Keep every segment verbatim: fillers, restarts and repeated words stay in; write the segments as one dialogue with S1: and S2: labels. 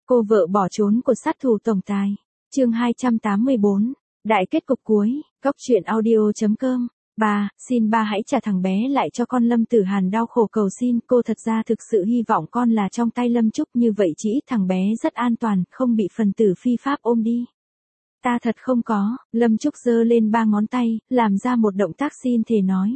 S1: Cô vợ bỏ trốn của sát thủ tổng tài. Chương hai trăm tám mươi bốn. Đại kết cục cuối. Góc truyện audio chấm com. Ba, xin ba hãy trả thằng bé lại cho con. Lâm Tử Hàn đau khổ cầu xin. Cô thật ra thực sự hy vọng con là trong tay Lâm Trúc, như vậy chỉ ít thằng bé rất an toàn, không bị phần tử phi pháp ôm đi. Ta thật không có. Lâm Trúc giơ lên ba ngón tay, làm ra một động tác xin thề nói.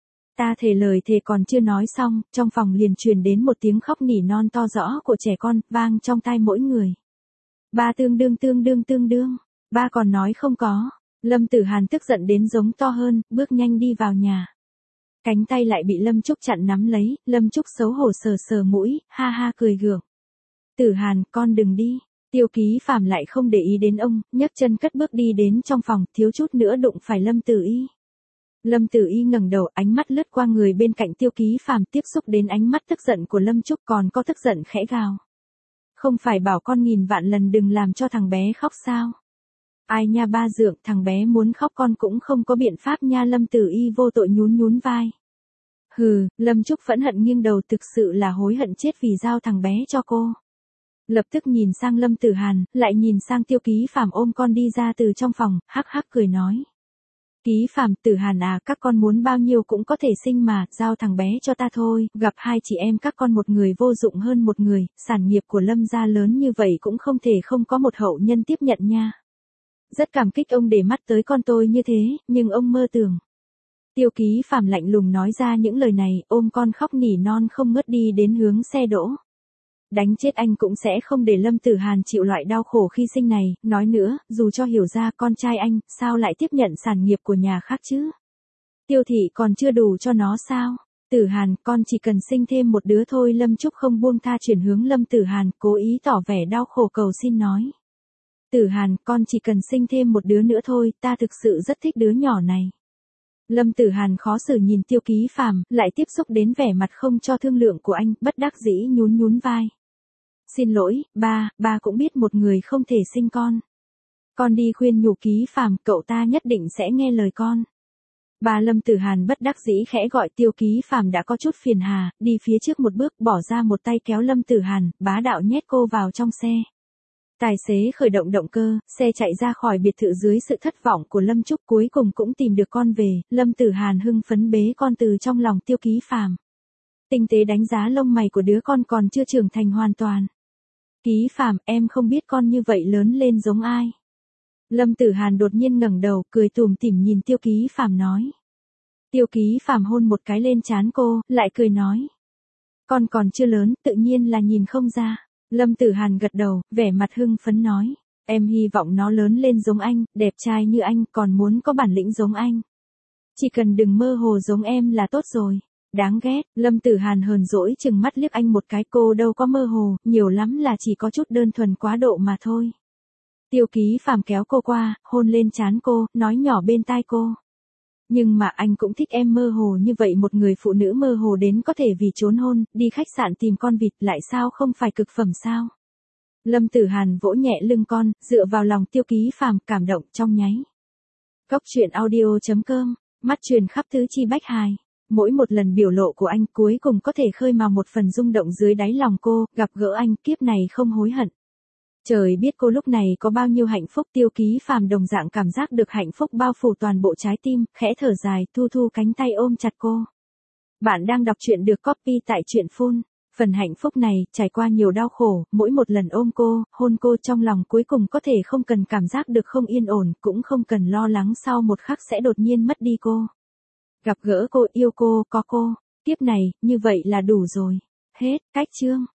S1: Ta thề. Lời thề còn chưa nói xong, trong phòng liền truyền đến một tiếng khóc nỉ non to rõ của trẻ con, vang trong tai mỗi người. Ba tương đương tương đương tương đương. Ba còn nói không có. Lâm Tử Hàn tức giận đến giống to hơn, bước nhanh đi vào nhà. Cánh tay lại bị Lâm Trúc chặn nắm lấy, Lâm Trúc xấu hổ sờ sờ mũi, ha ha cười gượng. Tử Hàn, con đừng đi. Tiêu Ký Phàm lại không để ý đến ông, nhấc chân cất bước đi đến trong phòng, thiếu chút nữa đụng phải Lâm Tử Y. Lâm Tử Y ngẩng đầu, ánh mắt lướt qua người bên cạnh Tiêu Ký Phàm, tiếp xúc đến ánh mắt tức giận của Lâm Trúc, còn có tức giận khẽ gào. Không phải bảo con nghìn vạn lần đừng làm cho thằng bé khóc sao? Ai nha ba dượng, thằng bé muốn khóc con cũng không có biện pháp nha. Lâm Tử Y vô tội nhún nhún vai. Hừ, Lâm Trúc phẫn hận nghiêng đầu, thực sự là hối hận chết vì giao thằng bé cho cô. Lập tức nhìn sang Lâm Tử Hàn, lại nhìn sang Tiêu Ký Phàm ôm con đi ra từ trong phòng, hắc hắc cười nói. Ký Phàm, Tử Hàn à, các con muốn bao nhiêu cũng có thể sinh mà, giao thằng bé cho ta thôi, gặp hai chị em các con một người vô dụng hơn một người, sản nghiệp của Lâm gia lớn như vậy cũng không thể không có một hậu nhân tiếp nhận nha. Rất cảm kích ông để mắt tới con tôi như thế, nhưng ông mơ tưởng. Tiêu Ký Phàm lạnh lùng nói ra những lời này, ôm con khóc nỉ non không ngớt đi đến hướng xe đỗ. Đánh chết anh cũng sẽ không để Lâm Tử Hàn chịu loại đau khổ khi sinh này, nói nữa, dù cho hiểu ra con trai anh, sao lại tiếp nhận sản nghiệp của nhà khác chứ? Tiêu thị còn chưa đủ cho nó sao? Tử Hàn, con chỉ cần sinh thêm một đứa thôi. Lâm Trúc không buông tha, chuyển hướng Lâm Tử Hàn, cố ý tỏ vẻ đau khổ cầu xin nói. Tử Hàn, con chỉ cần sinh thêm một đứa nữa thôi, ta thực sự rất thích đứa nhỏ này. Lâm Tử Hàn khó xử nhìn Tiêu Ký Phàm, lại tiếp xúc đến vẻ mặt không cho thương lượng của anh, bất đắc dĩ nhún nhún vai. Xin lỗi, ba, ba cũng biết một người không thể sinh con. Con đi khuyên nhủ Ký Phàm, cậu ta nhất định sẽ nghe lời con. Ba. Lâm Tử Hàn bất đắc dĩ khẽ gọi Tiêu Ký Phàm đã có chút phiền hà, đi phía trước một bước, bỏ ra một tay kéo Lâm Tử Hàn, bá đạo nhét cô vào trong xe. Tài xế khởi động động cơ, xe chạy ra khỏi biệt thự dưới sự thất vọng của Lâm Trúc, cuối cùng cũng tìm được con về. Lâm Tử Hàn hưng phấn bế con từ trong lòng Tiêu Ký Phàm. Tinh tế đánh giá lông mày của đứa con còn chưa trưởng thành hoàn toàn. Ký Phàm, em không biết con như vậy lớn lên giống ai. Lâm Tử Hàn đột nhiên ngẩng đầu, cười tủm tỉm nhìn Tiêu Ký Phàm nói. Tiêu Ký Phàm hôn một cái lên trán cô, lại cười nói. Con còn chưa lớn, tự nhiên là nhìn không ra. Lâm Tử Hàn gật đầu, vẻ mặt hưng phấn nói. Em hy vọng nó lớn lên giống anh, đẹp trai như anh, còn muốn có bản lĩnh giống anh. Chỉ cần đừng mơ hồ giống em là tốt rồi. Đáng ghét. Lâm Tử Hàn hờn dỗi chừng mắt liếc anh một cái, cô đâu có mơ hồ, nhiều lắm là chỉ có chút đơn thuần quá độ mà thôi. Tiêu Ký Phàm kéo cô qua, hôn lên trán cô, nói nhỏ bên tai cô. Nhưng mà anh cũng thích em mơ hồ như vậy, một người phụ nữ mơ hồ đến có thể vì trốn hôn, đi khách sạn tìm con vịt, lại sao không phải cực phẩm sao? Lâm Tử Hàn vỗ nhẹ lưng con, dựa vào lòng Tiêu Ký Phàm, cảm động trong nháy. Góc truyện audio chấm com, mắt truyền khắp tứ chi bách hài. Mỗi một lần biểu lộ của anh cuối cùng có thể khơi mào một phần rung động dưới đáy lòng cô, gặp gỡ anh kiếp này không hối hận. Trời biết cô lúc này có bao nhiêu hạnh phúc. Tiêu Ký Phàm đồng dạng cảm giác được hạnh phúc bao phủ toàn bộ trái tim, khẽ thở dài, thu thu cánh tay ôm chặt cô. Bạn đang đọc truyện được copy tại truyện phun. Phần hạnh phúc này, trải qua nhiều đau khổ, mỗi một lần ôm cô, hôn cô trong lòng cuối cùng có thể không cần cảm giác được không yên ổn, cũng không cần lo lắng sau một khắc sẽ đột nhiên mất đi cô. Gặp gỡ cô, yêu cô, có cô, kiếp này, như vậy là đủ rồi. Hết, cách chương.